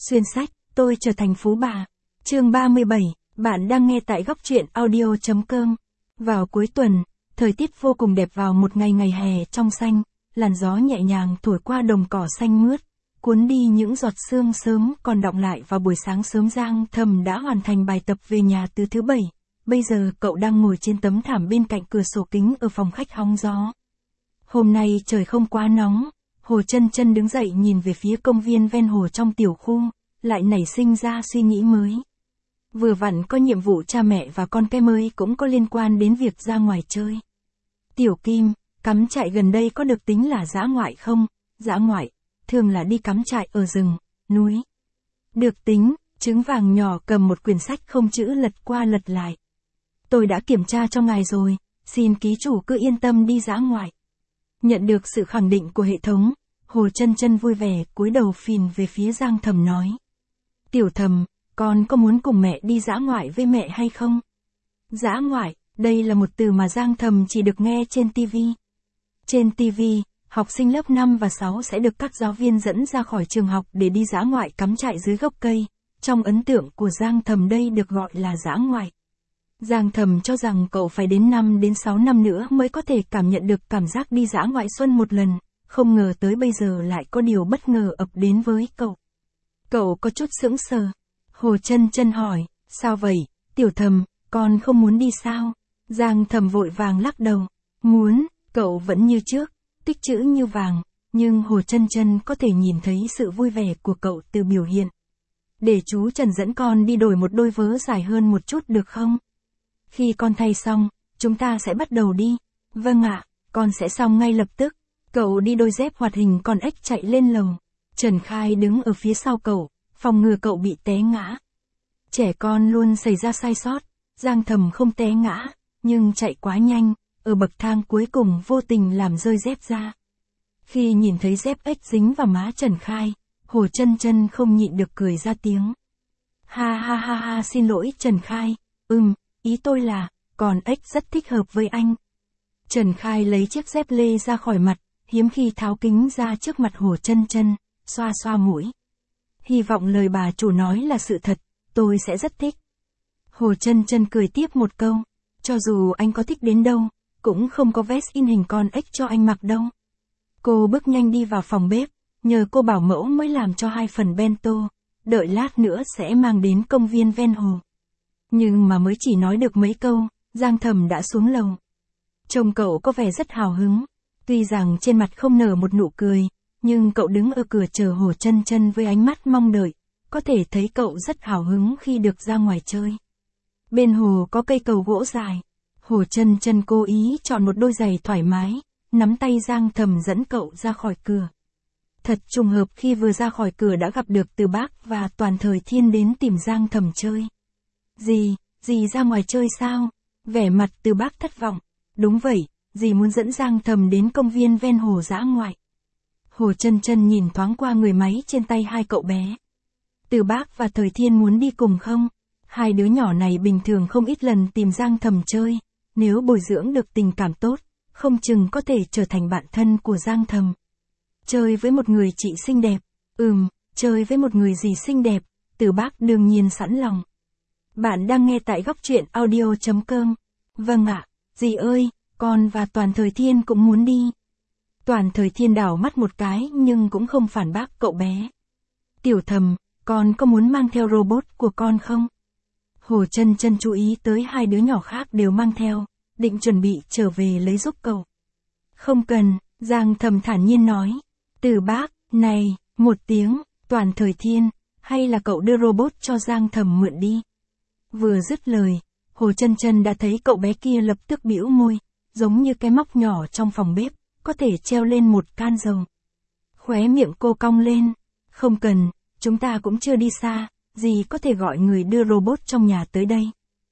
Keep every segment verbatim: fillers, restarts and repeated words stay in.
Xuyên sách, tôi trở thành phú bà. Chương ba mươi bảy, bạn đang nghe tại góc truyện audio chấm com. Vào cuối tuần, thời tiết vô cùng đẹp vào một ngày ngày hè trong xanh, làn gió nhẹ nhàng thổi qua đồng cỏ xanh mướt, cuốn đi những giọt sương sớm còn đọng lại vào buổi sáng sớm. Giang Thầm đã hoàn thành bài tập về nhà từ thứ bảy, bây giờ cậu đang ngồi trên tấm thảm bên cạnh cửa sổ kính ở phòng khách hóng gió. Hôm nay trời không quá nóng. Hồ Chân Chân đứng dậy nhìn về phía công viên ven hồ trong tiểu khu, lại nảy sinh ra suy nghĩ mới. Vừa vặn có nhiệm vụ cha mẹ và con cái mới cũng có liên quan đến việc ra ngoài chơi. Tiểu Kim, cắm trại gần đây có được tính là dã ngoại không? Dã ngoại, thường là đi cắm trại ở rừng, núi. Được tính, trứng vàng nhỏ cầm một quyển sách không chữ lật qua lật lại. Tôi đã kiểm tra cho ngài rồi, xin ký chủ cứ yên tâm đi dã ngoại. Nhận được sự khẳng định của hệ thống, Hồ Chân Chân vui vẻ cúi đầu phìn về phía Giang Thầm nói. Tiểu Thầm, con có muốn cùng mẹ đi dã ngoại với mẹ hay không? Dã ngoại, đây là một từ mà Giang Thầm chỉ được nghe trên ti vi. Trên ti vi, học sinh lớp năm và sáu sẽ được các giáo viên dẫn ra khỏi trường học để đi dã ngoại cắm trại dưới gốc cây. Trong ấn tượng của Giang Thầm đây được gọi là dã ngoại. Giang Thầm cho rằng cậu phải đến năm đến sáu năm nữa mới có thể cảm nhận được cảm giác đi dã ngoại xuân một lần, không ngờ tới bây giờ lại có điều bất ngờ ập đến với cậu. Cậu có chút sững sờ. Hồ Chân Chân hỏi, sao vậy, Tiểu Thầm, con không muốn đi sao? Giang Thầm vội vàng lắc đầu, muốn, cậu vẫn như trước, tích chữ như vàng, nhưng Hồ Chân Chân có thể nhìn thấy sự vui vẻ của cậu từ biểu hiện. Để chú Trần dẫn con đi đổi một đôi vớ dài hơn một chút được không? Khi con thay xong, chúng ta sẽ bắt đầu đi. Vâng ạ, con sẽ xong ngay lập tức. Cậu đi đôi dép hoạt hình con ếch chạy lên lầu. Trần Khai đứng ở phía sau cậu, phòng ngừa cậu bị té ngã. Trẻ con luôn xảy ra sai sót, Giang Thầm không té ngã, nhưng chạy quá nhanh, ở bậc thang cuối cùng vô tình làm rơi dép ra. Khi nhìn thấy dép ếch dính vào má Trần Khai, Hồ Chân Chân không nhịn được cười ra tiếng. Ha ha ha ha, xin lỗi Trần Khai, ừm. Ý tôi là, con ếch rất thích hợp với anh. Trần Khai lấy chiếc dép lê ra khỏi mặt, hiếm khi tháo kính ra trước mặt Hồ Chân Chân, xoa xoa mũi. Hy vọng lời bà chủ nói là sự thật, tôi sẽ rất thích. Hồ Chân Chân cười tiếp một câu, cho dù anh có thích đến đâu, cũng không có vest in hình con ếch cho anh mặc đâu. Cô bước nhanh đi vào phòng bếp, nhờ cô bảo mẫu mới làm cho hai phần bento, đợi lát nữa sẽ mang đến công viên ven hồ. Nhưng mà mới chỉ nói được mấy câu, Giang Thầm đã xuống lầu. Trông cậu có vẻ rất hào hứng, tuy rằng trên mặt không nở một nụ cười, nhưng cậu đứng ở cửa chờ Hồ Chân Chân với ánh mắt mong đợi, có thể thấy cậu rất hào hứng khi được ra ngoài chơi. Bên hồ có cây cầu gỗ dài, Hồ Chân Chân cố ý chọn một đôi giày thoải mái, nắm tay Giang Thầm dẫn cậu ra khỏi cửa. Thật trùng hợp khi vừa ra khỏi cửa đã gặp được Từ Bác và Toàn Thời Thiên đến tìm Giang Thầm chơi. Dì, dì ra ngoài chơi sao? Vẻ mặt Từ Bác thất vọng. Đúng vậy, dì muốn dẫn Giang Thầm đến công viên ven hồ dã ngoại. Hồ Chân Chân nhìn thoáng qua người máy trên tay hai cậu bé. Từ Bác và Thời Thiên muốn đi cùng không? Hai đứa nhỏ này bình thường không ít lần tìm Giang Thầm chơi, nếu bồi dưỡng được tình cảm tốt, không chừng có thể trở thành bạn thân của Giang Thầm. Chơi với một người chị xinh đẹp, ừm, chơi với một người dì xinh đẹp, Từ Bác đương nhiên sẵn lòng. Bạn đang nghe tại góc truyện audio chấm com. Vâng ạ, dì ơi, con và Toàn Thời Thiên cũng muốn đi. Toàn Thời Thiên đảo mắt một cái nhưng cũng không phản bác cậu bé. Tiểu Thầm, con có muốn mang theo robot của con không? Hồ Chân Chân chú ý tới hai đứa nhỏ khác đều mang theo, định chuẩn bị trở về lấy giúp cậu. Không cần, Giang Thầm thản nhiên nói. Từ Bác, này, một tiếng, Toàn Thời Thiên, hay là cậu đưa robot cho Giang Thầm mượn đi. Vừa dứt lời, Hồ Chân Chân đã thấy cậu bé kia lập tức bĩu môi, giống như cái móc nhỏ trong phòng bếp, có thể treo lên một can dầu. Khóe miệng cô cong lên, không cần, chúng ta cũng chưa đi xa, dì có thể gọi người đưa robot trong nhà tới đây.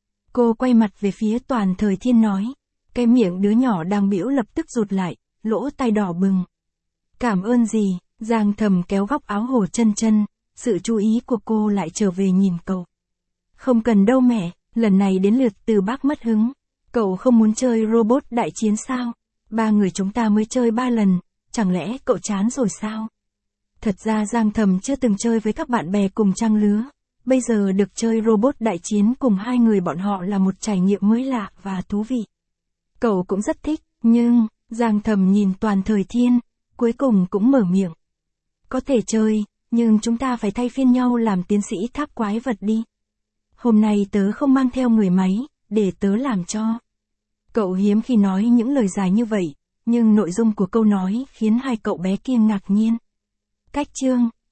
Cô quay mặt về phía Toàn Thời Thiên nói, cái miệng đứa nhỏ đang bĩu lập tức rụt lại, lỗ tai đỏ bừng. Cảm ơn dì, Giang Thầm kéo góc áo Hồ Chân Chân, sự chú ý của cô lại trở về nhìn cậu. Không cần đâu mẹ, lần này đến lượt Từ Bác mất hứng. Cậu không muốn chơi robot đại chiến sao? Ba người chúng ta mới chơi ba lần, chẳng lẽ cậu chán rồi sao? Thật ra Giang Thầm chưa từng chơi với các bạn bè cùng trang lứa. Bây giờ được chơi robot đại chiến cùng hai người bọn họ là một trải nghiệm mới lạ và thú vị. Cậu cũng rất thích, nhưng, Giang Thầm nhìn Toàn Thời Thiên, cuối cùng cũng mở miệng. Có thể chơi, nhưng chúng ta phải thay phiên nhau làm tiến sĩ tháp quái vật đi. Hôm nay tớ không mang theo người máy, để tớ làm cho. Cậu hiếm khi nói những lời dài như vậy, nhưng nội dung của câu nói khiến hai cậu bé kia ngạc nhiên. Cách chương